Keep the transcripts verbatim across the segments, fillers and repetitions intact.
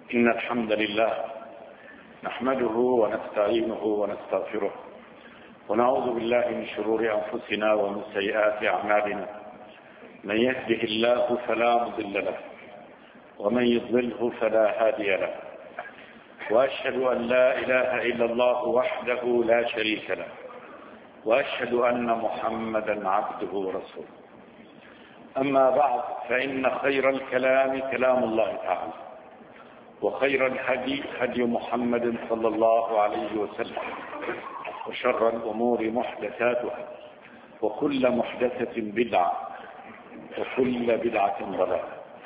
إن الحمد لله نحمده ونستعينه ونستغفره ونعوذ بالله من شرور أنفسنا ومن سيئات أعمالنا. من يهده الله فلا مضل له ومن يضلله فلا هادي له، وأشهد أن لا إله إلا الله وحده لا شريك له، وأشهد أن محمدا عبده ورسوله. أما بعد، فإن خير الكلام كلام الله تعالى، وخير الهدي هدي محمد صلى الله عليه وسلم، وشر الأمور محدثاتها، وكل محدثة بدعة، وكل بدعة ضلالة.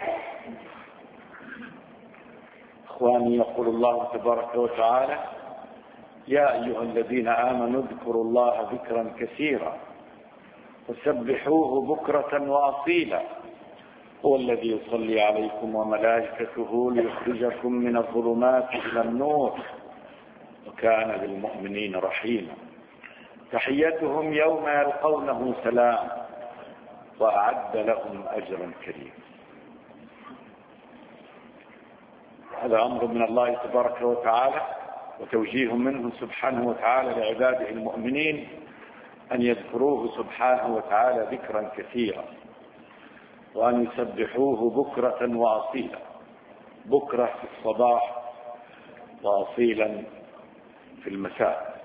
إخواني، يقول الله تبارك وتعالى: يا أيها الذين آمنوا اذكروا الله ذكرا كثيرا وسبحوه بكرة وأصيلا هو الذي يصلي عليكم وملائكته ليخرجكم من الظلمات إلى النور وكان بالمؤمنين رحيما. تحيتهم يوم يلقونه سلام وأعد لهم أجرا كريما. هذا أمر من الله تبارك وتعالى وتوجيه منه سبحانه وتعالى لعباده المؤمنين أن يذكروه سبحانه وتعالى ذكرا كثيرا، وأن يسبحوه بكرة وأصيلا، بكرة في الصباح وأصيلا في المساء.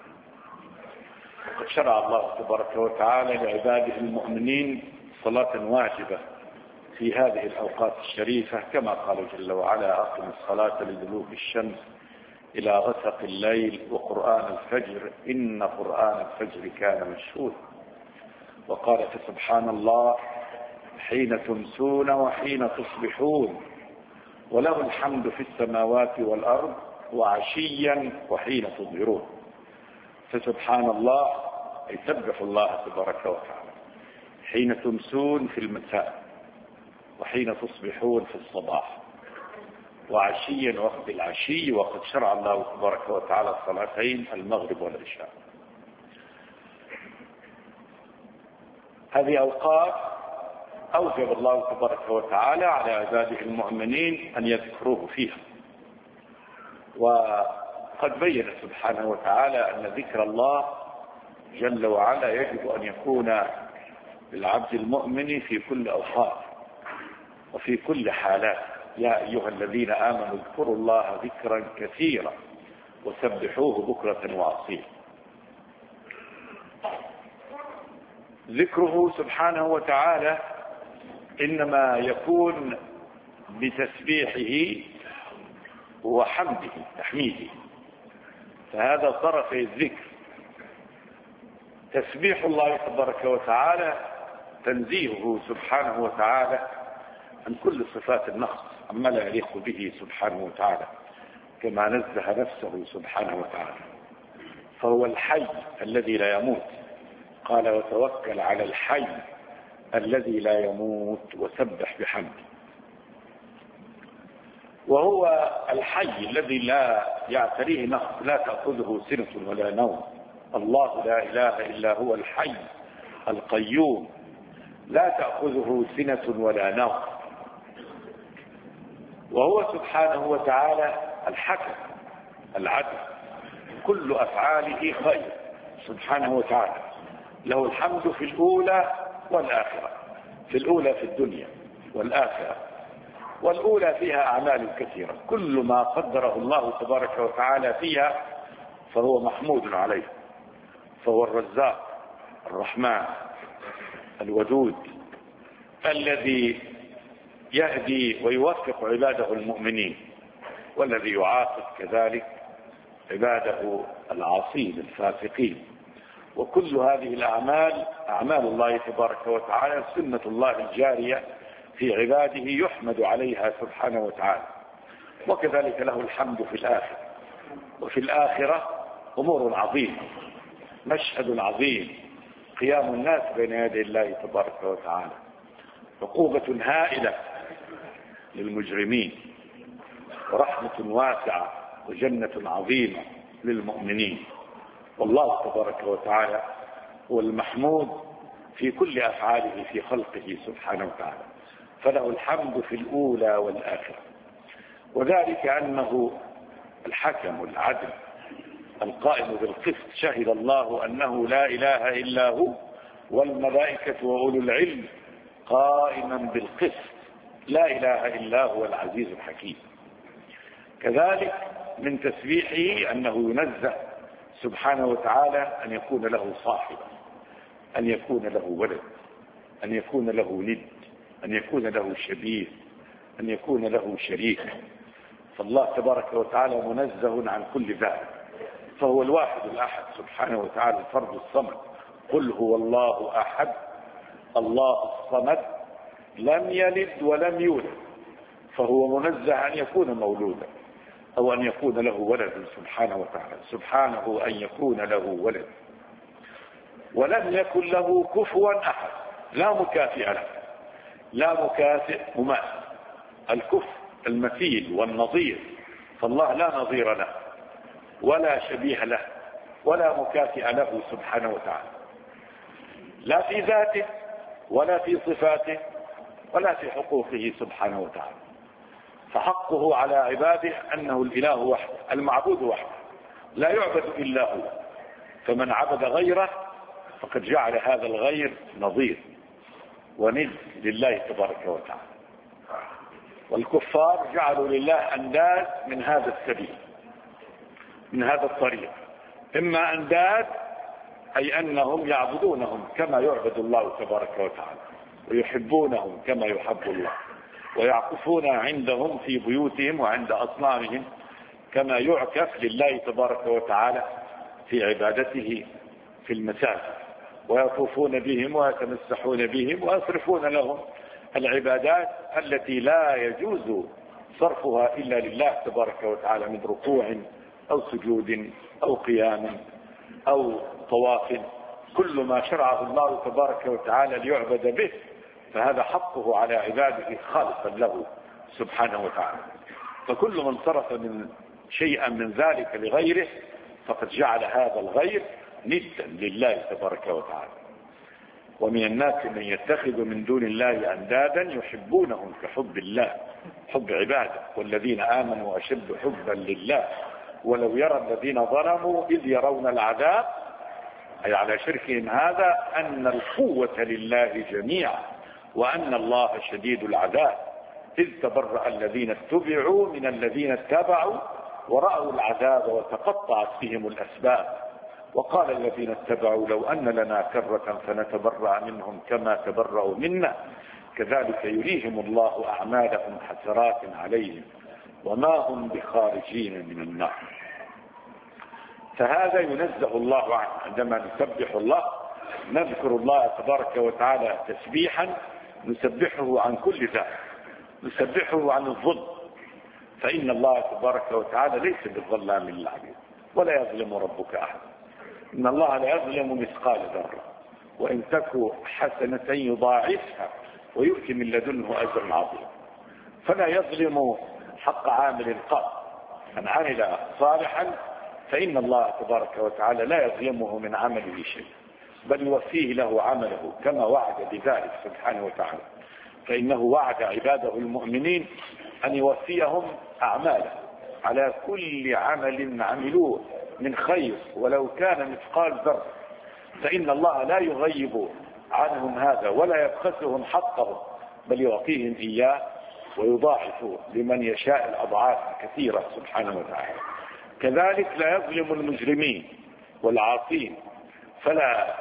وقد شرع الله تبارك وتعالى لعباده المؤمنين صلاة واجبة في هذه الأوقات الشريفة، كما قال جل وعلا: أقم الصلاة لدلوك الشمس إلى غسق الليل وقرآن الفجر إن قرآن الفجر كان مشهودا. وقال سبحان الله: حين تمسون وحين تصبحون وله الحمد في السماوات والأرض وعشيا وحين تظهرون. فسبحان الله أي سبح الله تبارك وتعالى حين تمسون في المساء، وحين تصبحون في الصباح، وعشيا وقت العشي. وقد شرع الله تبارك وتعالى الصلاتين المغرب والعشاء. هذه أوقات أوجب الله تبارك وتعالى على عباده المؤمنين أن يذكروه فيها. وقد بين سبحانه وتعالى أن ذكر الله جل وعلا يجب أن يكون للعبد المؤمن في كل أوقات وفي كل حالات. يا أيها الذين آمنوا اذكروا الله ذكرا كثيرا وسبحوه بكرة وأصيلا. ذكره سبحانه وتعالى إنما يكون بتسبيحه وحمده تحميده، فهذا طرف الذكر. تسبيح الله تبارك وتعالى تنزيهه سبحانه وتعالى عن كل صفات النقص عما لا يليق به سبحانه وتعالى، كما نزه نفسه سبحانه وتعالى. فهو الحي الذي لا يموت، قال: وتوكل على الحي الذي لا يموت وسبح بحمده. وهو الحي الذي لا يعتريه نقص، لا تأخذه سنة ولا نوم. الله لا إله إلا هو الحي القيوم لا تأخذه سنة ولا نوم. وهو سبحانه وتعالى الحكم العدل، كل أفعاله خير سبحانه وتعالى. له الحمد في الأولى والآخرة، في الأولى في الدنيا والآخرة. والأولى فيها أعمال كثيرة، كل ما قدره الله تبارك وتعالى فيها فهو محمود عليه. فهو الرزاق الرحمن الودود الذي يهدي ويوفق عباده المؤمنين، والذي يعاقب كذلك عباده العاصين الفاسقين. وكل هذه الأعمال أعمال الله تبارك وتعالى، سنة الله الجارية في عباده يحمد عليها سبحانه وتعالى. وكذلك له الحمد في الآخرة. وفي الآخرة أمور عظيمة، مشهد عظيم، قيام الناس بين يدي الله تبارك وتعالى، عقوبة هائلة للمجرمين، ورحمة واسعة وجنة عظيمة للمؤمنين. والله تبارك وتعالى هو المحمود في كل أفعاله في خلقه سبحانه وتعالى، فله الحمد في الأولى والآخرة. وذلك أنه الحكم العدل القائم بالقسط، شهد الله أنه لا إله إلا هو والملائكة وأولو العلم قائما بالقسط، لا إله إلا هو العزيز الحكيم. كذلك من تسبيحه أنه ينزه سبحانه وتعالى أن يكون له صاحب، أن يكون له ولد، أن يكون له ند، أن يكون له شبيه، أن يكون له شريك. فالله تبارك وتعالى منزه عن كل ذلك، فهو الواحد الأحد سبحانه وتعالى الفرد الصمد. قل هو الله أحد الله الصمد لم يلد ولم يولد، فهو منزه أن يكون مولودا أو أن يكون له ولد سبحانه وتعالى، سبحانه أن يكون له ولد. ولم يكن له كفوا أحد، لا مكافئ له، لا مكافئ مماثل. الكفء المثيل والنظير، فالله لا نظير له ولا شبيه له ولا مكافئ له سبحانه وتعالى، لا في ذاته ولا في صفاته ولا في حقوقه سبحانه وتعالى. فحقه على عباده أنه الإله وحده المعبود وحده، لا يعبد إلا هو. فمن عبد غيره فقد جعل هذا الغير نظير وند لله تبارك وتعالى. والكفار جعلوا لله أنداد من هذا السبيل، من هذا الطريق. إما أنداد أي أنهم يعبدونهم كما يعبد الله تبارك وتعالى، ويحبونهم كما يحب الله، ويعكفون عندهم في بيوتهم وعند أصنامهم كما يعكف لله تبارك وتعالى في عبادته في المساجد، ويطوفون بهم ويتمسحون بهم ويصرفون لهم العبادات التي لا يجوز صرفها إلا لله تبارك وتعالى من ركوع أو سجود أو قيام أو طواف. كل ما شرعه الله تبارك وتعالى ليعبد به فهذا حقه على عباده خالصا له سبحانه وتعالى. فكل من صرف من شيئا من ذلك لغيره فقد جعل هذا الغير ندا لله تبارك وتعالى. ومن الناس من يتخذ من دون الله أندادا يحبونهم كحب الله، حب عباده، والذين آمنوا أشد حبا لله ولو يرى الذين ظلموا إذ يرون العذاب، أي على شركهم هذا أن القوة لله جميعا وأن الله شديد العذاب، إذ تبرأ الذين اتبعوا من الذين اتبعوا ورأوا العذاب وتقطعت بهم الأسباب. وقال الذين اتبعوا لو أن لنا كرة فنتبرأ منهم كما تبرأوا منا كذلك يريهم الله أعمالهم حسرات عليهم وما هم بخارجين من النار. فهذا ينزه الله عنه. عندما نسبح الله نذكر الله تبارك وتعالى تسبيحا نسبحه عن كل ذلك، نسبحه عن الظلم، فإن الله تبارك وتعالى ليس بالظلام للعبيد ولا يظلم ربك أحد. إن الله لا يظلم مثقال ذرة وإن تك حسنة يضاعفها ويؤتي من لدنه أجر عظيم. فلا يظلم حق عامل قط، من عمل صالحا فإن الله تبارك وتعالى لا يظلمه من عمله شيء بل يوفيه له عمله كما وعد بذلك سبحانه وتعالى. فإنه وعد عباده المؤمنين أن يوفيهم أعماله على كل عمل عملوه من خير ولو كان مثقال ذرة، فإن الله لا يغيب عنهم هذا ولا يبخسهم حقهم بل يعطيهم إياه ويضاعف لمن يشاء الأضعاف كثيرة سبحانه وتعالى. كذلك لا يظلم المجرمين والعاصين، فلا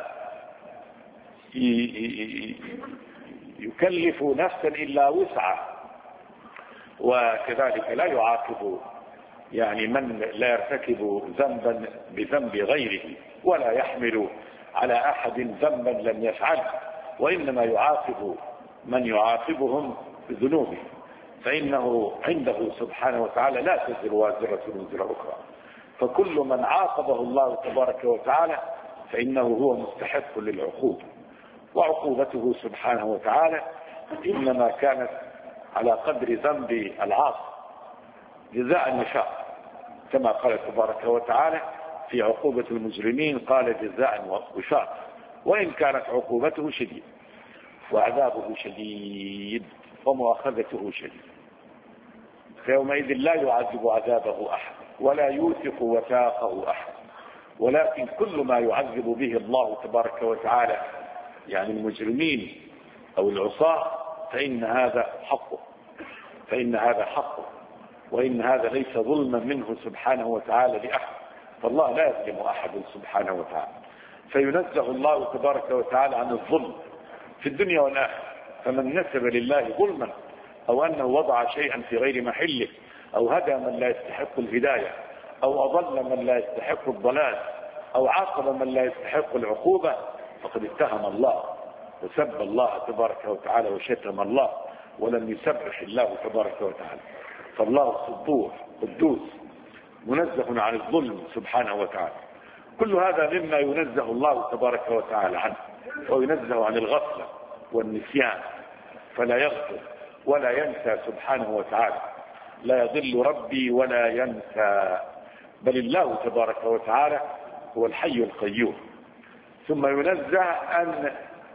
يكلف نفسا إلا وسعها، وكذلك لا يعاقب يعني من لا يرتكب ذنبا بذنب غيره ولا يحمل على أحد ذنبا لم يفعله، وإنما يعاقب من يعاقبهم بذنوبهم، فإنه عنده سبحانه وتعالى لا تزر وازرة وزر أخرى. فكل من عاقبه الله تبارك وتعالى فإنه هو مستحق للعقوبة، وعقوبته سبحانه وتعالى إنما كانت على قدر ذنب العاصي جزاء وفاقا، كما قال تبارك وتعالى في عقوبة المجرمين قال جزاء وفاقا، وإن كانت عقوبته شديدة وعذابه شديد ومؤاخذته شديد. فيومئذ لا يعذب عذابه أحد ولا يوثق وثاقه أحد، ولكن كل ما يعذب به الله تبارك وتعالى يعني المجرمين أو العصاة فإن هذا حقه، فإن هذا حقه، وإن هذا ليس ظلما منه سبحانه وتعالى لأحد، فالله لا يظلم أحد سبحانه وتعالى. فينزه الله تبارك وتعالى عن الظلم في الدنيا والآخرة. فمن نسب لله ظلما أو أنه وضع شيئا في غير محله أو هدى من لا يستحق الهداية أو أضل من لا يستحق الضلال أو عاقب من لا يستحق العقوبة فقد اتهم الله وسب الله تبارك وتعالى وشتم الله ولم يسبح الله تبارك وتعالى. فالله سبوح قدوس منزه عن الظلم سبحانه وتعالى. كل هذا مما ينزه الله تبارك وتعالى عنه، وينزه عن الغفلة والنسيان، فلا يغفل ولا ينسى سبحانه وتعالى. لا يضل ربي ولا ينسى، بل الله تبارك وتعالى هو الحي القيوم. ثم ينزه أن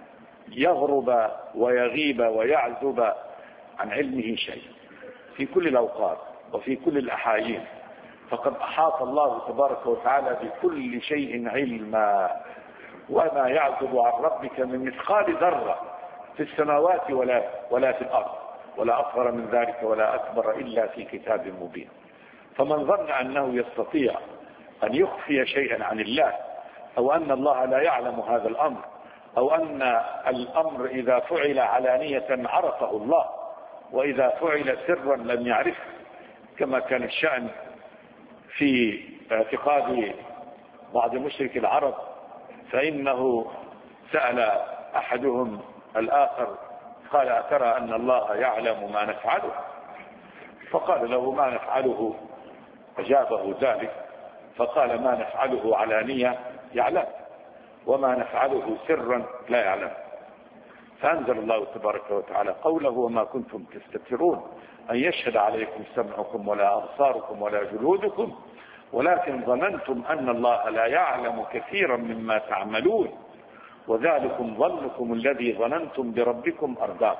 يغرب ويغيب ويعزب عن علمه شيء في كل الأوقات وفي كل الأحايين، فقد أحاط الله تبارك وتعالى بكل شيء علما، وما يعزب عن ربك من مثقال ذرة في السماوات ولا ولا في الأرض ولا أصغر من ذلك ولا أكبر إلا في كتاب مبين. فمن ظن أنه يستطيع أن يخفي شيئا عن الله أو أن الله لا يعلم هذا الأمر أو أن الأمر إذا فعل علانية عرفه الله وإذا فعل سرا لم يعرفه، كما كان الشأن في اعتقاد بعض مشرك العرب، فإنه سأل أحدهم الآخر قال أترى أن الله يعلم ما نفعله؟ فقال له ما نفعله، أجابه ذلك فقال ما نفعله علانية يعلم وما نفعله سرا لا يعلم. فأنزل الله تبارك وتعالى قوله وما كنتم تستترون أن يشهد عليكم سمعكم ولا أبصاركم ولا جلودكم ولكن ظننتم أن الله لا يعلم كثيرا مما تعملون وذلكم ظنكم الذي ظننتم بربكم أرداكم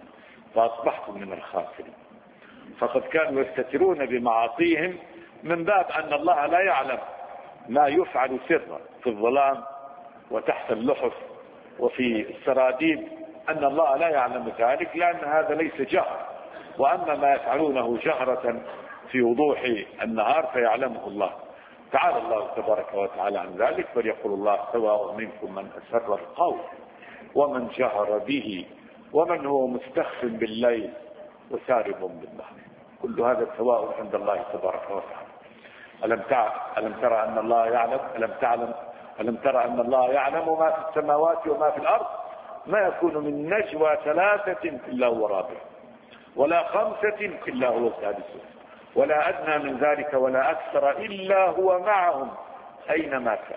فأصبحتم من الخاسرين. فقد كانوا يستترون بمعاصيهم من باب أن الله لا يعلم ما يفعل سرا في الظلام وتحت اللحف وفي السراديب، أن الله لا يعلم ذلك لأن هذا ليس جهر، وأما ما يفعلونه جهرة في وضوح النهار فيعلمه الله. تعالى الله تبارك وتعالى عن ذلك، فليقول الله سواء منكم من أسر القول ومن جهر به ومن هو مستخف بالليل وسارب بالنهار، كل هذا سواء عند الله تبارك وتعالى. ألم تعلم ألم ترى أن الله يعلم ألم تعلم ألم ترى أن الله يعلم ما في السماوات وما في الأرض ما يكون من نجوى ثلاثة إلا هو رابع ولا خمسة إلا هو سادسهم ولا أدنى من ذلك ولا أكثر إلا هو معهم أينما كان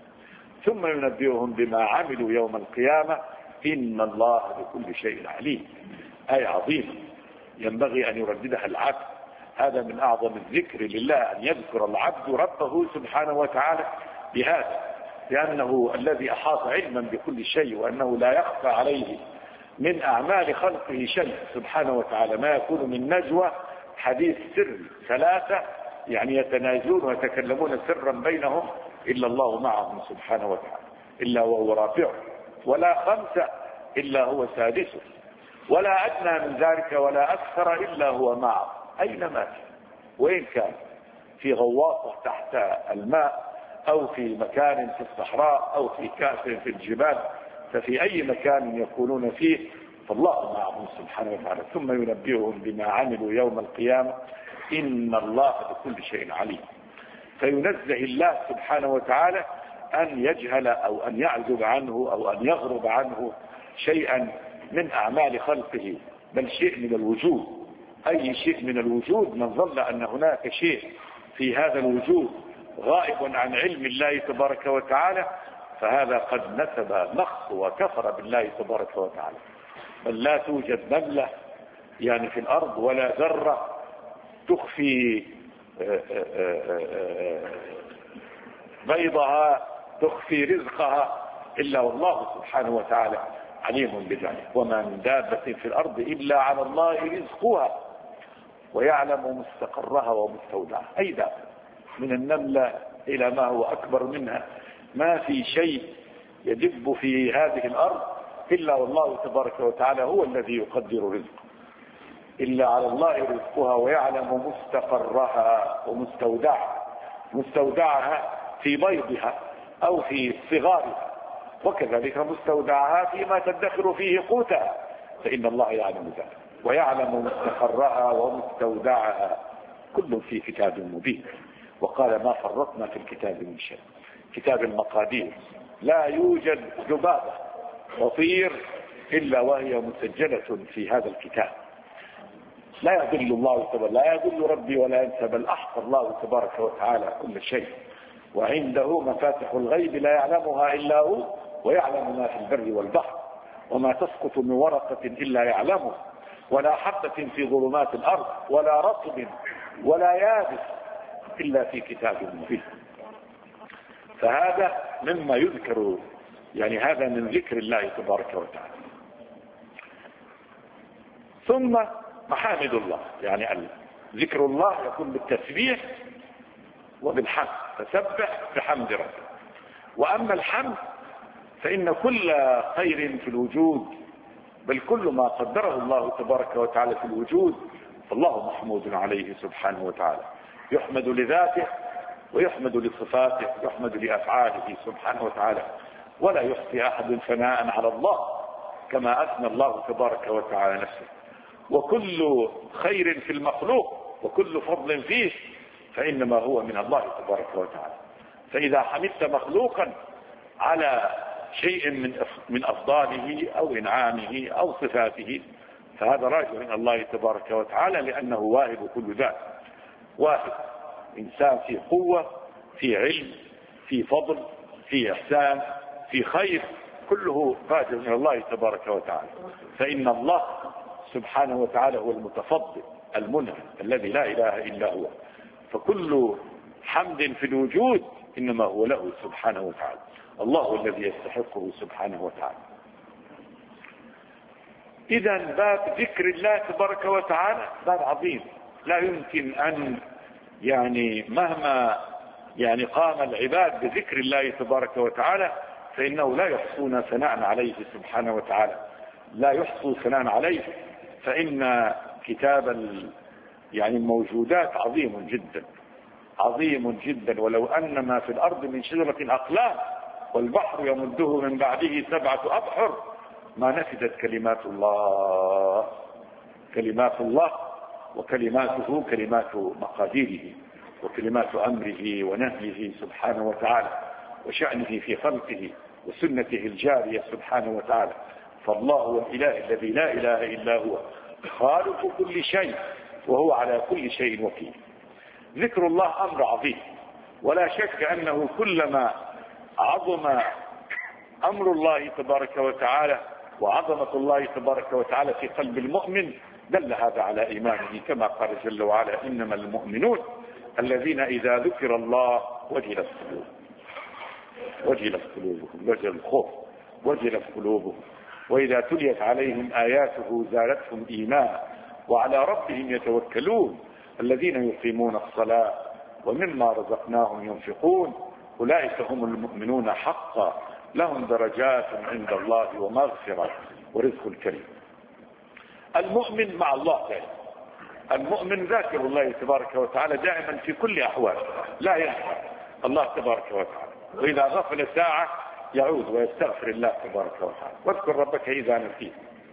ثم ينبئهم بما عملوا يوم القيامة إن الله بكل شيء عليم. آية عظيمة ينبغي أن يرددها العبد. هذا من أعظم الذكر لله، أن يذكر العبد ربه سبحانه وتعالى بهذا، لأنه الذي أحاط علما بكل شيء وأنه لا يخفى عليه من أعمال خلقه شيء سبحانه وتعالى. ما يكون من نجوى حديث سر ثلاثة يعني يتناجون ويتكلمون سرا بينهم إلا الله معهم سبحانه وتعالى إلا وهو رابعه ولا خمسة إلا هو سادسه ولا أدنى من ذلك ولا أكثر إلا هو معه أينما كان، وإن كان في غواصة تحت الماء أو في مكان في الصحراء أو في كهف في الجبال، ففي أي مكان يكونون فيه فالله معهم سبحانه وتعالى. ثم ينبئهم بما عملوا يوم القيامة إن الله بكل شيء عليم. فينزه الله سبحانه وتعالى أن يجهل أو أن يعزب عنه أو أن يغرب عنه شيئا من أعمال خلقه، بل شيء من الوجود. أي شيء من الوجود من ظن أن هناك شيء في هذا الوجود غائب عن علم الله تبارك وتعالى فهذا قد نسب نقص وكفر بالله تبارك وتعالى. بل لا توجد نملة يعني في الأرض ولا ذرة تخفي بيضها تخفي رزقها إلا والله سبحانه وتعالى عليم بذلك. وما من دابة في الأرض إلا على الله رزقها ويعلم مستقرها ومستودعها. أي دابة من النملة إلى ما هو أكبر منها، ما في شيء يدب في هذه الأرض إلا والله تبارك وتعالى هو الذي يقدر رزقه، إلا على الله رزقها ويعلم مستقرها ومستودعها، مستودعها في بيضها أو في صغارها، وكذلك مستودعها فيما تدخر فيه قوتها، فإن الله يعلم ذلك ويعلم مستقرها ومستودعها، كل في كتاب مبين. وقال ما فرطنا في الكتاب من شيء، كتاب المقادير لا يوجد ذبابة تطير إلا وهي مسجلة في هذا الكتاب. لا يضل الله تبارك، لا يضل ربي ولا ينسى، بل أحصى الله تبارك وتعالى كل شيء، وعنده مفاتح الغيب لا يعلمها إلا هو، ويعلم ما في البر والبحر، وما تسقط من ورقة إلا يعلمها، ولا حبة في ظلمات الأرض ولا رطب ولا يابس إلا في كتاب مبين. فهذا مما يذكر، يعني هذا من ذكر الله تبارك وتعالى. ثم محامد الله، يعني ذكر الله يكون بالتسبيح وبالحمد، فسبح بحمد ربك. وأما الحمد فإن كل خير في الوجود، بل كل ما قدره الله تبارك وتعالى في الوجود فالله محمود عليه سبحانه وتعالى، يحمد لذاته ويحمد لصفاته، يحمد لأفعاله سبحانه وتعالى، ولا يحصي أحد ثناء على الله كما أثنى الله تبارك وتعالى نفسه. وكل خير في المخلوق وكل فضل فيه فإنما هو من الله تبارك وتعالى. فإذا حمدت مخلوقا على شيء من من أفضاله أو إنعامه أو صفاته فهذا راجع من الله تبارك وتعالى، لأنه واهب كل ذات، واهب إنسان في قوة، في علم، في فضل، في إحسان، في خير، كله راجع من الله تبارك وتعالى. فإن الله سبحانه وتعالى هو المتفضل المنعم الذي لا إله إلا هو، فكل حمد في الوجود إنما هو له سبحانه وتعالى، الله الذي يستحقه سبحانه وتعالى. إذا باب ذكر الله تبارك وتعالى باب عظيم، لا يمكن أن يعني مهما يعني قام العباد بذكر الله تبارك وتعالى فإنه لا يحصون ثناء عليه سبحانه وتعالى، لا يحصوا ثناء عليه، فإن كتاب يعني الموجودات عظيم جدا، عظيم جدا. ولو أن ما في الأرض من شجرة أقلام والبحر يمده من بعده سبعة أبحر ما نفدت كلمات الله، كلمات الله وكلماته كلمات مقاديره وكلمات أمره ونهيه سبحانه وتعالى وشأنه في خلقه وسنته الجارية سبحانه وتعالى. فالله هو الإله الذي لا إله إلا هو، خالق كل شيء وهو على كل شيء وكيل. ذكر الله أمر عظيم، ولا شك أنه كلما عظم أمر الله تبارك وتعالى وعظمة الله تبارك وتعالى في قلب المؤمن دل هذا على إيمانه، كما قال جل وعلا إنما المؤمنون الذين إذا ذكر الله وجلت قلوبهم، وجلت قلوبهم، وجل الخوف، وجلت قلوبهم، وإذا تليت عليهم آياته زادتهم إيمانا وعلى ربهم يتوكلون الذين يقيمون الصلاة ومما رزقناهم ينفقون أولئك هم المؤمنون حقا لهم درجات عند الله ومغفرة ورزق كريم. المؤمن مع الله دائما، المؤمن ذاكر الله تبارك وتعالى دائما في كل أحوال، لا ينسى الله تبارك وتعالى، وإذا غفل ساعة يعود ويستغفر الله تبارك وتعالى. واذكر ربك إذا نسيت،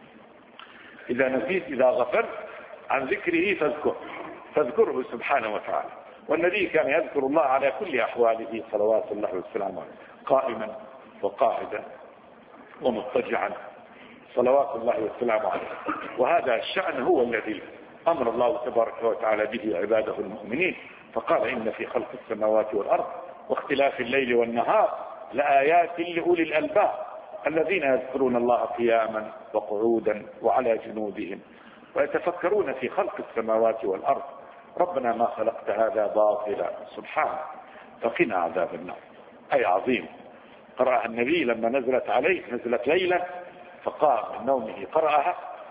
إذا نسيت إذا غفلت عن ذكره فاذكره فاذكره سبحانه وتعالى. والنبي كان يذكر الله على كل أحواله صلوات الله وسلامه عليه، قائما وقاعدا ومضطجعا صلوات الله وسلامه عليه. وهذا الشأن هو الذي أمر الله تبارك وتعالى به عباده المؤمنين، فقال إن في خلق السماوات والأرض واختلاف الليل والنهار لآيات لأولي الألباب الذين يذكرون الله قياما وقعودا وعلى جنوبهم ويتفكرون في خلق السماوات والأرض ربنا ما خلقت هذا باطلا سبحانه فقنا عذاب النار. أي عظيم. قرأها النبي لما نزلت عليه، نزلت ليلة فقام من نومه قرأها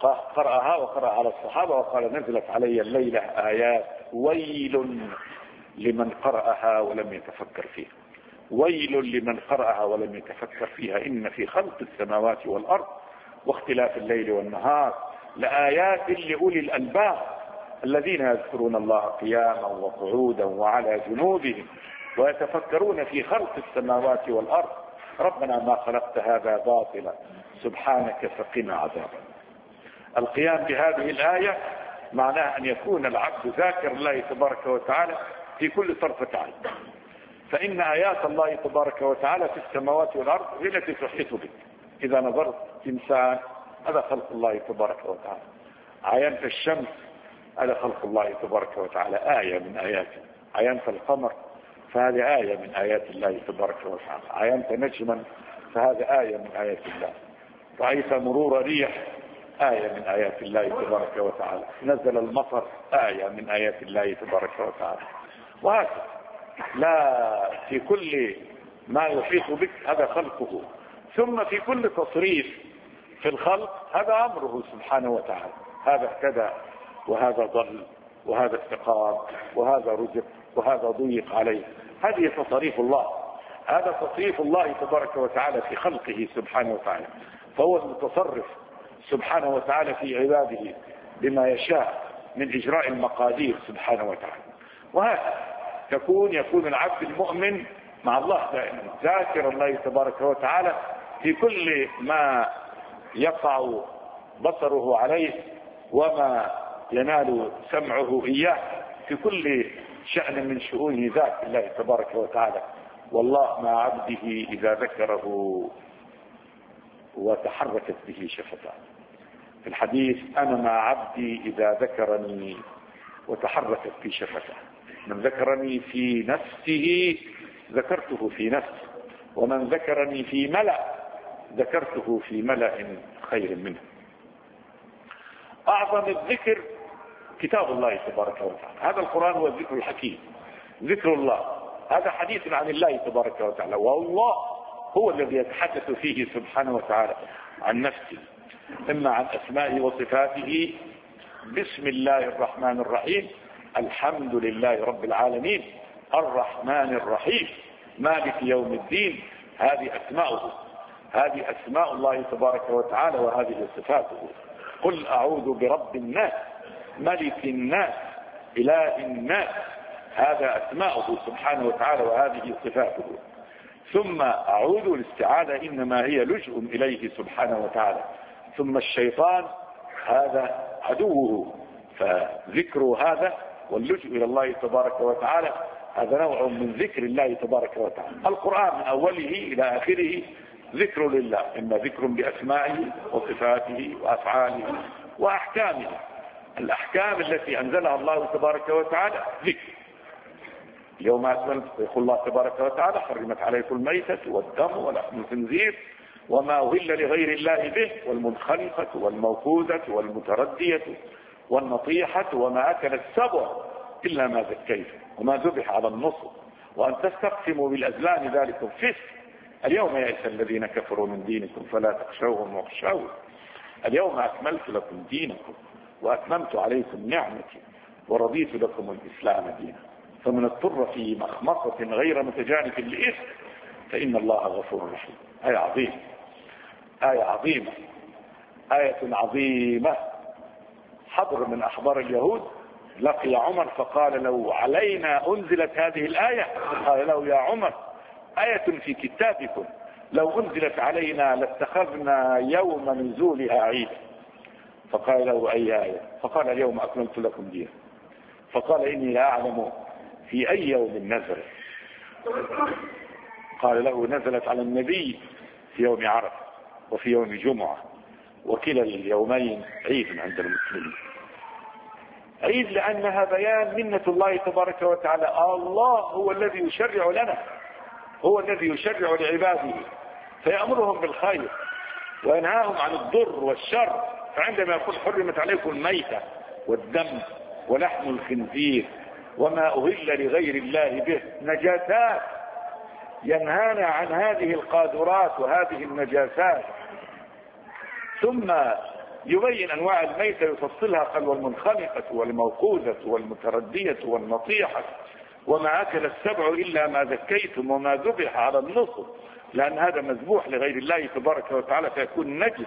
قرأها وقرأ على الصحابة وقال نزلت علي الليلة آيات ويل لمن قرأها ولم يتفكر فيها، ويل لمن قرأها ولم يتفكر فيها، إن في خلق السماوات والأرض واختلاف الليل والنهار لآيات لأولي الألباب الذين يذكرون الله قياما وقعودا وعلى جنوبهم ويتفكرون في خلق السماوات والأرض ربنا ما خلقت هذا باطلا سبحانك فقنا عذابا. القيام بهذه الآية معناه أن يكون العبد ذاكر الله تبارك وتعالى في كل طرفة عين، فإن آيات الله تبارك وتعالى في السماوات والأرض هي التي تحيط بك. إذا نظرت إنسان هذا خلق الله تبارك وتعالى، عينت الشمس هذا خلق الله تبارك وتعالى آية من آياته، عينت القمر فهذه آية من آيات الله تبارك وتعالى، عينت نجما فهذا آية من آيات الله، رأيت مرور ريح آية من آيات الله تبارك وتعالى، نزل المطر آية من آيات الله تبارك وتعالى، وهكذا لا في كل ما يحيط بك هذا خلقه. ثم في كل تصريف في الخلق هذا أمره سبحانه وتعالى، هذا اهتدى وهذا ضل وهذا استقام وهذا رزق وهذا ضيق عليه، هذه تصريف الله، هذا تصريف الله تبارك وتعالى في خلقه سبحانه وتعالى، فهو المتصرف سبحانه وتعالى في عباده بما يشاء من إجراء المقادير سبحانه وتعالى. وهذا تكون يكون العبد المؤمن مع الله دائما ذاكر الله تبارك وتعالى في كل ما يقع بصره عليه وما ينال سمعه إياه، في كل شأن من شؤون ذات الله تبارك وتعالى. والله مع عبده إذا ذكره وتحركت به شفتاه. في الحديث أنا مع عبدي إذا ذكرني وتحركت به شفتاه، من ذكرني في نفسه ذكرته في نفسه، ومن ذكرني في ملأ ذكرته في ملأ خير منه. أعظم الذكر كتاب الله تبارك وتعالى، هذا القرآن هو الذكر الحكيم، ذكر الله، هذا حديث عن الله تبارك وتعالى، والله هو الذي يتحدث فيه سبحانه وتعالى عن نفسه، إما عن أسمائه وصفاته، بسم الله الرحمن الرحيم، الحمد لله رب العالمين، الرحمن الرحيم، مالك يوم الدين، هذه أسماؤه، هذه أسماء الله تبارك وتعالى وهذه صفاته. قل أعوذ برب الناس ملك الناس إله الناس، هذا أسماؤه سبحانه وتعالى وهذه صفاته. ثم أعوذ الاستعاذة إنما هي لجؤ إليه سبحانه وتعالى. ثم الشيطان هذا عدوه، فذكر هذا واللجؤ إلى الله تبارك وتعالى هذا نوع من ذكر الله تبارك وتعالى. القرآن من أوله إلى آخره ذكر لله، إما ذكر بأسمائه وصفاته وأفعاله وأحكامه، الأحكام التي أنزلها الله تبارك وتعالى ذكر. يوم أكملت يقول الله تبارك وتعالى حرمت عليكم الميتة والدم ولحم الخنزير وما أهل لغير الله به والمنخنقة والموقوذة والمتردية والنطيحة وما أكل السبع إلا ما ذكيتم وما ذبح على النصب وأن تستقسموا بالأزلام ذلكم فسق. اليوم يئس الذين كفروا من دينكم فلا تخشوهم واخشون اليوم أكملت لكم دينكم وأتممت عليكم نعمتي ورضيت لكم الإسلام دينا فمن اضطر في مخمصة غير متجانف لإثم فإن الله غفور رحيم. آية عظيمة، آية عظيمة، آية عظيمة. حضر من أحبار اليهود لقي عمر فقال لو علينا أنزلت هذه الآية، قال له يا عمر آية في كتابكم لو أنزلت علينا لاتخذنا يوم نزولها عيدا. فقال له أي آية؟ فقال اليوم أكملت لكم دينا. فقال إني لا أعلم في أي يوم نزلت. قال له نزلت على النبي في يوم عرفة وفي يوم جمعة وكلا اليومين عيد عند المسلمين. عيد لأنها بيان منة الله تبارك وتعالى. الله هو الذي يشرع لنا، هو الذي يشرع لعباده فيأمرهم بالخير وينهاهم عن الضر والشر. فعندما يقول حرمت عليكم الميتة والدم ولحم الخنزير وما أهل لغير الله به نجاسات، ينهانا عن هذه القاذورات وهذه النجاسات. ثم يبين أنواع الميتة يفصلها، قال والمنخنقة والموقوذة والمتردية والنطيحة وما أكل السبع إلا ما ذكيتم وما ذبح على النصب، لأن هذا مذبوح لغير الله تبارك وتعالى فيكون نجس.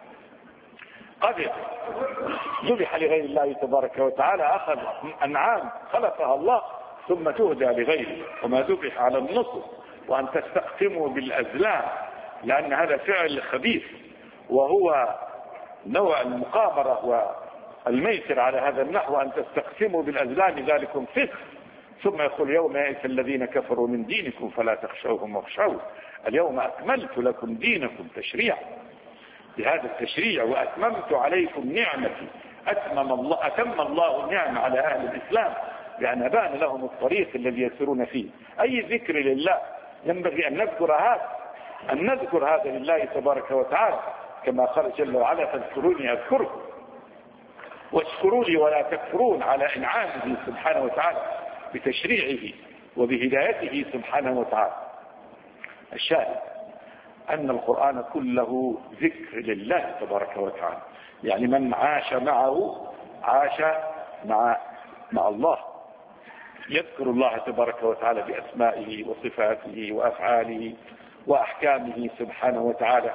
قد ذبح لغير الله تبارك وتعالى، أخذ أنعام خلقها الله ثم تهدى لغيره، وما ذبح على النصب، وأن تستقسموا بالأزلام لأن هذا فعل خبيث وهو نوع المقامرة والميسر على هذا النحو، أن تستقسموا بالأزلام ذلكم فسق. ثم يقول يوم يئس الذين كفروا من دينكم فلا تخشوهم واخشوا اليوم أكملت لكم دينكم، تشريع بهذا التشريع، وأتممت عليكم نعمتي. أتمم الله, أتم الله النعمة على أهل الإسلام بأن أبان لهم الطريق الذي يسيرون فيه. أي ذكر لله ينبغي أن نذكر هذا أن نذكر هذا لله تبارك وتعالى، كما قال جل وعلا فاذكروني أذكركم واشكروا لي ولا تكفرون، على إنعامه سبحانه وتعالى بتشريعه وبهدايته سبحانه وتعالى. الشاهد أن القرآن كله ذكر لله تبارك وتعالى، يعني من عاش معه عاش مع مع الله، يذكر الله تبارك وتعالى بأسمائه وصفاته وأفعاله وأحكامه سبحانه وتعالى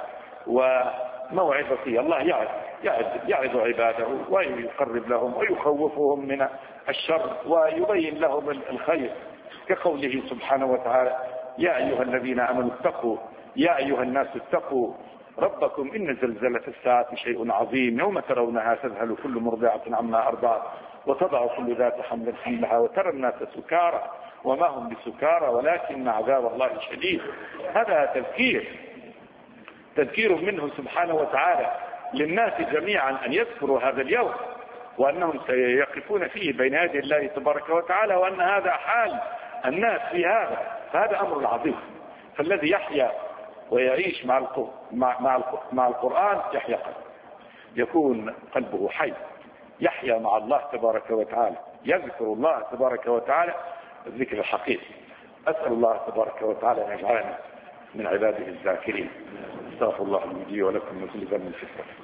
وموعظته. الله يعظ يعظ عباده ويقرب لهم ويخوفهم من الشر ويبين لهم الخير، كقوله سبحانه وتعالى يا أيها الذين آمنوا اتقوا يا أيها الناس اتقوا ربكم إن زلزلة الساعة شيء عظيم يوم ترونها تذهل كل مرضعة عما أرضعت وتضع كل ذات حمل حملها وترى الناس سكارى وما هم بسكارى ولكن عذاب الله شديد. هذا تذكير تذكير منه سبحانه وتعالى للناس جميعا أن يذكروا هذا اليوم، وأنهم سيقفون فيه بين يدي الله تبارك وتعالى، وأن هذا حال الناس في هذا. فهذا أمر عظيم. فالذي يحيا ويعيش مع مع مع القرآن يحيا قلبه، يكون قلبه حي، يحيا مع الله تبارك وتعالى، يذكر الله تبارك وتعالى الذكر الحقيقي. أسأل الله تبارك وتعالى أن يجعلنا من عباده الذاكرين. استغفر الله لي ولكم من كل ذنب في السر.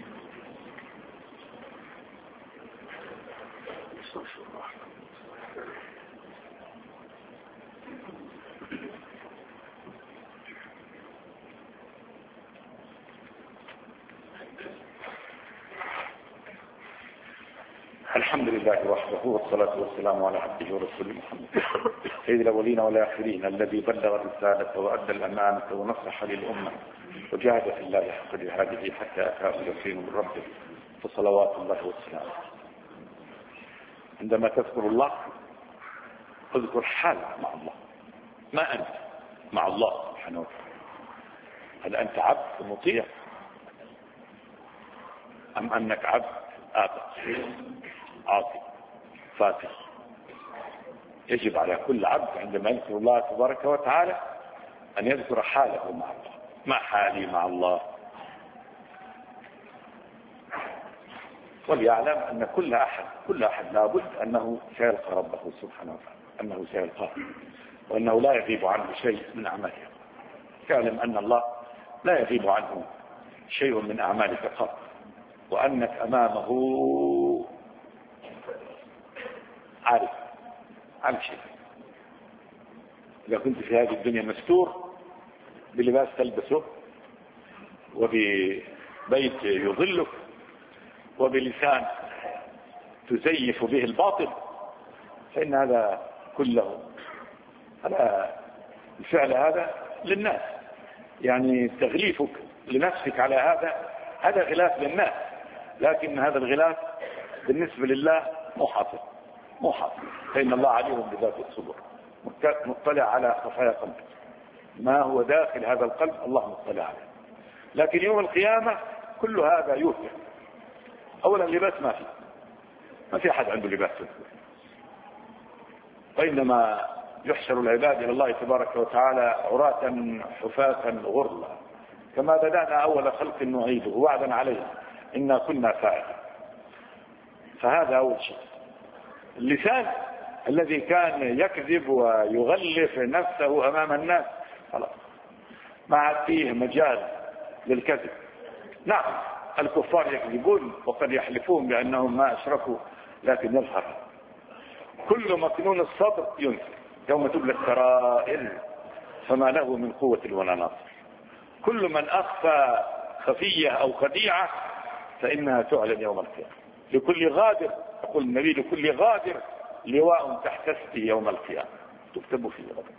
الحمد لله وحده والصلاة والسلام على عبده ورسوله محمد سيد الأولين والآخرين الذي بلغ الرسالة وأدى الأمانة ونصح للأمة وجاهد في الله حق جهاده حتى أتاه اليقين من ربه، فصلوات الله والسلام. عندما تذكر الله اذكر حالك مع الله، ما أنت مع الله سبحانه وتعالى. هل أنت عبد مطيع أم أنك عبد آبق عاصي فاسق؟ يجب على كل عبد عندما يذكر الله تبارك وتعالى أن يذكر حاله مع الله. ما حالي مع الله؟ وليعلم أن كل أحد كل أحد لابد أنه سيلقى ربه سبحانه وتعالى، أنه سيلقاه، وأنه لا يغيب عنه شيء من أعماله. تعلم أن الله لا يغيب عنه شيء من أعمالك قط، وأنك أمامه عارف عن شيء. إذا كنت في هذه الدنيا مستور بلباس تلبسه وببيت يظلك وبلسان تزيف به الباطل، فإن هذا كله هذا الفعل هذا للناس، يعني تغليفك لنفسك على هذا هذا غلاف للناس، لكن هذا الغلاف بالنسبة لله محاصر محاصر فإن الله عليم بذات الصدور، مطلع على خفايا قلبك. ما هو داخل هذا القلب الله مطلع عليه. لكن يوم القيامة كل هذا يوفى. أولا لباس ما في ما في أحد عنده لباس، وإنما يحشر العباد إلى الله تبارك وتعالى عراة حفاة غرلا كما بدأنا أول خلق نعيده وعدا عليه إنا كنا فاعلين. فهذا أول شيء. اللسان الذي كان يكذب ويغلف نفسه أمام الناس خلاص ما عاد فيه مجال للكذب. نعم الكفار يكذبون وقد يحلفون بأنهم ما أشركوا، لكن يظهر كل مكنون الصدر ينكر. يوم تبلى السرائر فما له من قوة ولا ناصر. كل من أخفى خفية أو خديعة فإنها تعلن يوم القيامة. لكل غادر، يقول النبي، لكل غادر لواء تحت استه يوم القيامة تكتب فيه غدرته،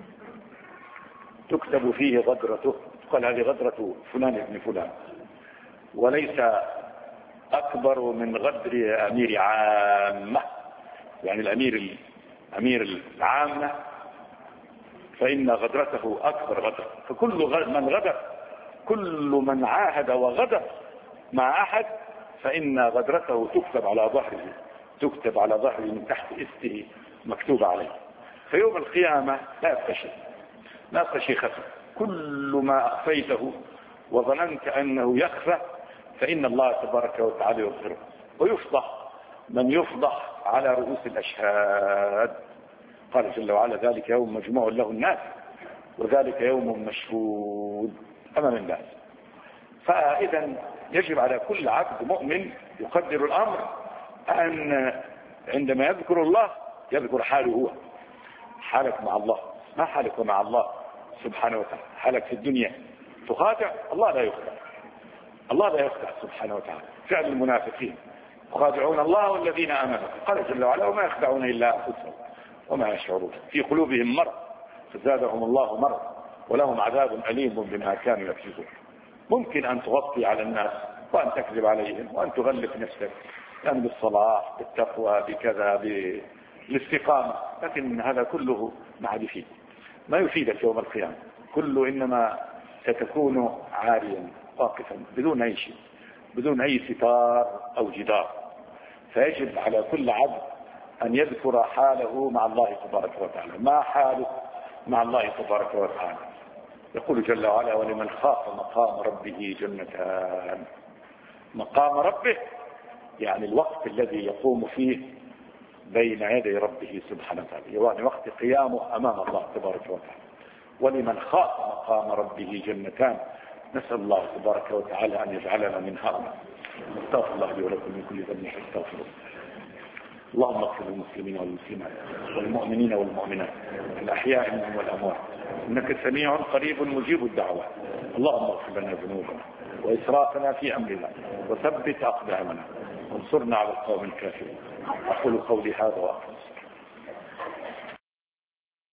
تكتب فيه غدرته. قال هذه غدرة فلان ابن فلان. وليس أكبر من غدر أمير عامة، يعني الأمير أمير العامة فإن غدرته أكبر غدر. فكل من غدر، كل من عاهد وغدر مع أحد فإن غدرته تكتب على ظهره، تكتب على ظهره من تحت استه مكتوب عليه. فيوم القيامة لا يبقى شيء، لا يبقى شيء خفي. كل ما أخفيته وظننت أنه يخفى فإن الله تبارك وتعالى يظهره، ويفضح من يفضح على رؤوس الأشهاد. قال جل وعلا ذلك يوم مجموع له الناس وذلك يوم مشهود أمام الناس. فإذا يجب على كل عبد مؤمن يقدر الأمر أن عندما يذكر الله يذكر حاله هو، حالك مع الله، ما حالك مع الله سبحانه وتعالى. حالك في الدنيا تخادع الله، لا يخدع الله، لا يخدع سبحانه وتعالى. فعل المنافقين يخادعون الله والذين آمنوا. قال جل وعلا وما يخدعون إلا أنفسهم وما يشعرون، في قلوبهم مرض فزادهم الله مرض ولهم عذاب أليم بما كانوا يكسبون. ممكن أن تغطي على الناس وأن تكذب عليهم وأن تغلف نفسك يعني بالصلاح بالتقوى بكذا بالاستقامة، لكن هذا كله ما عاد يفيد، ما يفيدك يوم القيامة. كله إنما ستكون عاريا واقفا بدون أي شيء، بدون أي ستار أو جدار. فيجب على كل عبد أن يذكر حاله مع الله تبارك وتعالى. ما حاله مع الله تبارك وتعالى؟ يقول جل وعلا ولمن خاف مقام ربه جنتان. مقام ربه يعني الوقت الذي يقوم فيه بين يدي ربه سبحانه وتعالى، يعني وقت قيامه أمام الله تبارك وتعالى. ولمن خاف مقام ربه جنتان. نسأل الله تبارك وتعالى أن يجعلنا من هؤلاء. استغفر الله لي ولكم من كل ذنب فاستغفروه. اللهم اغفر للمسلمين والمسلمات والمؤمنين والمؤمنات الأحياء منهم والأموات إنك سميع قريب مجيب الدعوات. اللهم اغفر لنا ذنوبنا وإسرافنا في أمرنا وثبت أقدامنا وانصرنا على القوم الكافرين. أقول قولي هذا وأقول